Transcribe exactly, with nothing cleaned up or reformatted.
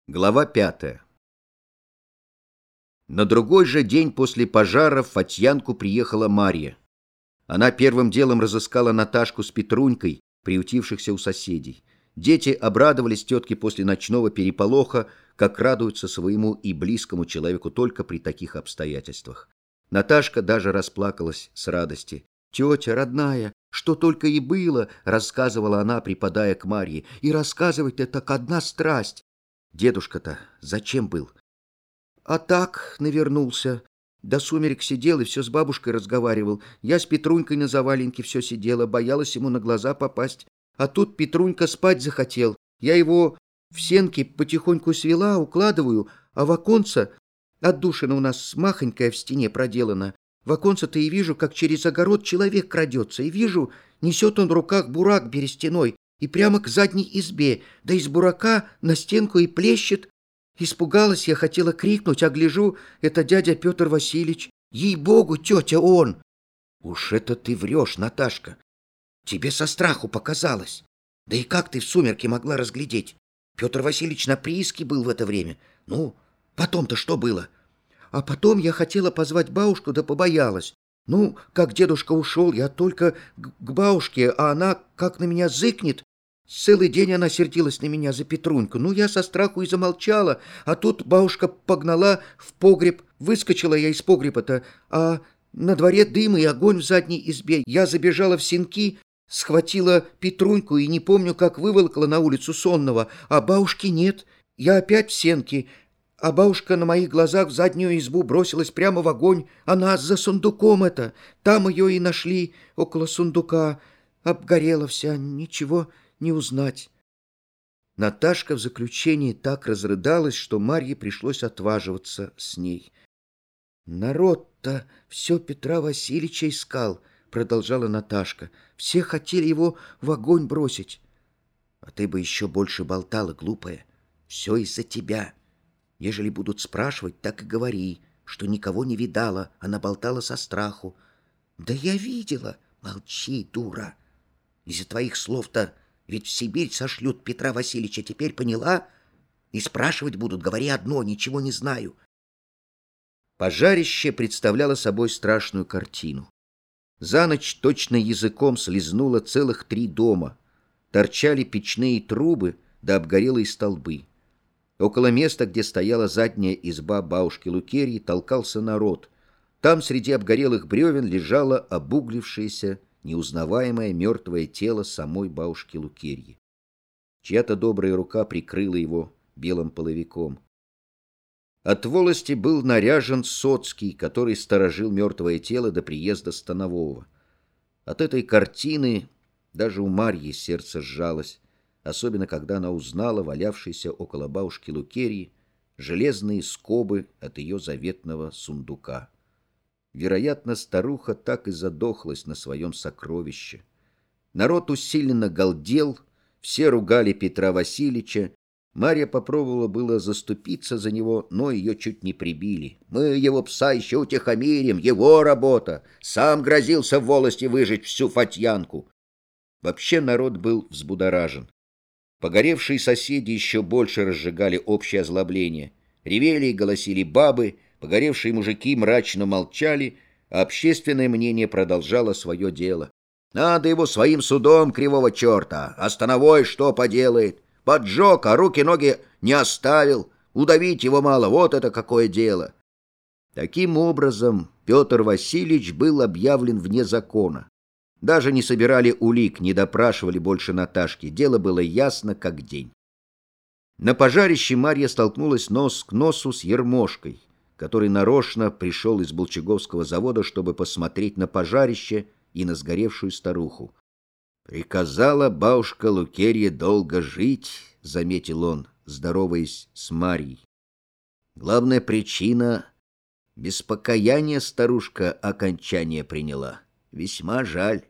Глава пятая. На другой же день после пожара в Фатьянку приехала Марья. Она первым делом разыскала Наташку с Петрунькой, приютившихся у соседей. Дети обрадовались тетке после ночного переполоха, как радуются своему и близкому человеку только при таких обстоятельствах. Наташка даже расплакалась с радости. «Тетя, родная, что только и было!» — рассказывала она, припадая к Марье. «И рассказывать-то так одна страсть!» «Дедушка-то зачем был?» «А так навернулся. До сумерек сидел и все с бабушкой разговаривал. Я с Петрунькой на заваленке все сидела, боялась ему на глаза попасть. А тут Петрунька спать захотел. Я его в сенке потихоньку свела, укладываю, а в оконце, отдушина у нас махонькая в стене проделана, в оконце-то и вижу, как через огород человек крадется, и вижу, несет он в руках бурак берестяной, и прямо к задней избе, да из бурака на стенку и плещет. Испугалась я, хотела крикнуть, а гляжу, это дядя Петр Васильевич. Ей-богу, тетя, он!» «Уж это ты врешь, Наташка. Тебе со страху показалось. Да и как ты в сумерки могла разглядеть? Петр Васильевич на прииске был в это время. Ну, потом-то что было?» «А потом я хотела позвать бабушку, да побоялась. Ну, как дедушка ушел, я только к, к бабушке, а она как на меня зыкнет. Целый день она сердилась на меня за Петруньку. Ну, я со страху и замолчала, а тут бабушка погнала в погреб. Выскочила я из погреба-то, а на дворе дым и огонь в задней избе. Я забежала в сенки, схватила Петруньку и не помню, как выволокла на улицу сонного, а бабушки нет. Я опять в сенки, а бабушка на моих глазах в заднюю избу бросилась прямо в огонь. Она за сундуком это. Там ее и нашли, около сундука. Обгорела вся, ничего не узнать». Наташка в заключении так разрыдалась, что Марье пришлось отваживаться с ней. «Народ-то все Петра Васильевича искал», — продолжала Наташка. «Все хотели его в огонь бросить». «А ты бы еще больше болтала, глупая. Все из-за тебя. Ежели будут спрашивать, так и говори, что никого не видала, она болтала со страху». «Да я видела». «Молчи, дура. Из-за твоих слов-то ведь в Сибирь сошлют Петра Васильевича, теперь поняла? И спрашивать будут, говори одно, ничего не знаю». Пожарище представляло собой страшную картину. За ночь точно языком слезнуло целых три дома. Торчали печные трубы да обгорелые столбы. Около места, где стояла задняя изба бабушки Лукерьи, толкался народ. Там среди обгорелых бревен лежало обуглившееся, неузнаваемое мертвое тело самой бабушки Лукерьи. Чья-то добрая рука прикрыла его белым половиком. От волости был наряжен Соцкий, который сторожил мертвое тело до приезда Станового. От этой картины даже у Марьи сердце сжалось, особенно когда она узнала валявшиеся около бабушки Лукерьи железные скобы от ее заветного сундука. Вероятно, старуха так и задохлась на своем сокровище. Народ усиленно галдел, все ругали Петра Васильевича. Марья попробовала было заступиться за него, но ее чуть не прибили. «Мы его пса еще утихомирим, его работа! Сам грозился в волости выжечь всю Фатьянку!» Вообще народ был взбудоражен. Погоревшие соседи еще больше разжигали общее озлобление. Ревели и голосили бабы, погоревшие мужики мрачно молчали, а общественное мнение продолжало свое дело. «Надо его своим судом, кривого черта! А Становой что поделает? Поджег, а руки-ноги не оставил. Удавить его мало, вот это какое дело!» Таким образом, Петр Васильевич был объявлен вне закона. Даже не собирали улик, не допрашивали больше Наташки. Дело было ясно, как день. На пожарище Марья столкнулась нос к носу с Ермошкой, который нарочно пришел из Болчаговского завода, чтобы посмотреть на пожарище и на сгоревшую старуху. «Приказала бабушка Лукерья долго жить», — заметил он, здороваясь с Марьей. «Главная причина — без покаяния старушка окончание приняла. Весьма жаль.